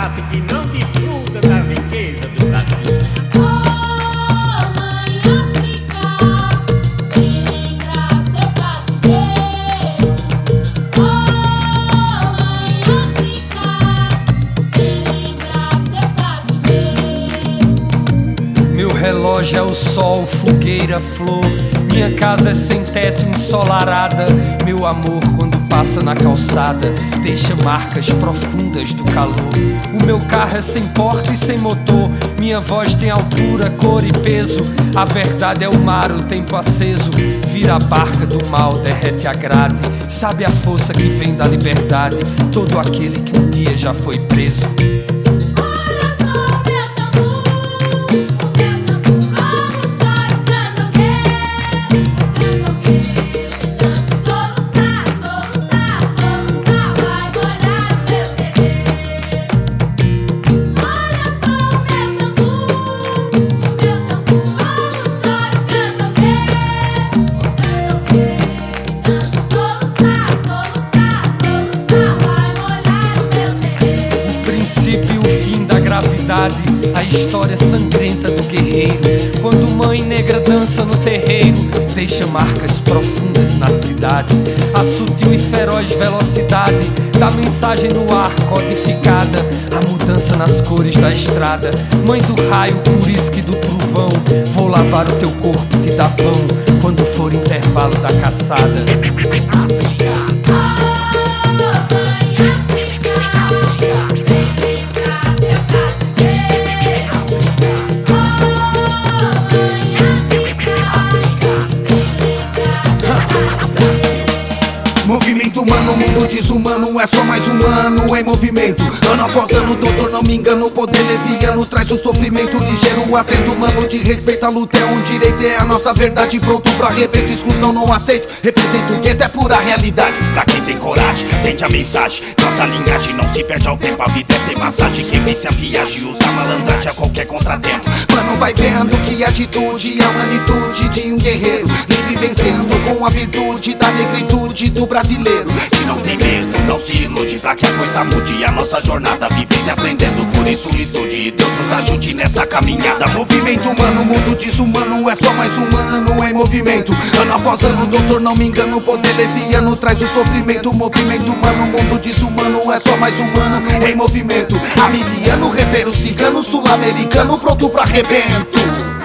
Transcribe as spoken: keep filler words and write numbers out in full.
fato que não desfruta da riqueza do Brasil. Oh, mãe África, vem lembrar seu cativeiro. Oh, mãe África, vem lembrar seu cativeiro. Meu relógio é o sol, fogueira, flor. Minha casa é sem teto, ensolarada. Meu amor, quando passa na calçada, deixa marcas profundas do calor. O meu carro é sem porta e sem motor. Minha voz tem altura, cor e peso. A verdade é o mar, o tempo aceso. Vira a barca do mal, derrete a grade. Sabe a força que vem da liberdade. Todo aquele que um dia já foi preso. A história sangrenta do guerreiro. Quando mãe negra dança no terreiro, deixa marcas profundas na cidade. A sutil e feroz velocidade da mensagem no ar codificada. A mudança nas cores da estrada. Mãe do raio, por isso que do trovão. Vou lavar o teu corpo e te dar pão quando for intervalo da caçada. Movimento humano, mundo desumano, é só mais um ano em movimento. Ano após ano, doutor, não me engano, poder leviano traz o sofrimento ligeiro, atento, mano, de respeito à luta é um direito, é a nossa verdade, pronto pra repeito, exclusão não aceito, represento o gueto, é pura realidade. Pra quem tem coragem, tente a mensagem, nossa linhagem não se perde ao tempo, a vida é sem massagem, quem vence a viagem usa a malandragem a qualquer contratempo. Mano, vai vendo que atitude é a magnitude de um guerreiro, livre vencendo com a virtude da negritude do brasileiro, que não tem medo, não se ilude pra que a coisa mude. A nossa jornada vivendo e aprendendo, por isso estude. Deus nos ajude nessa caminhada. Movimento humano, mundo desumano, é só mais um ano em movimento. Ano após ano, doutor, não me engano, poder leviano traz o sofrimento. Movimento humano, mundo desumano, é só mais um ano em movimento. Amiliano, repeiro, cigano, sul-americano, pronto pra arrebento.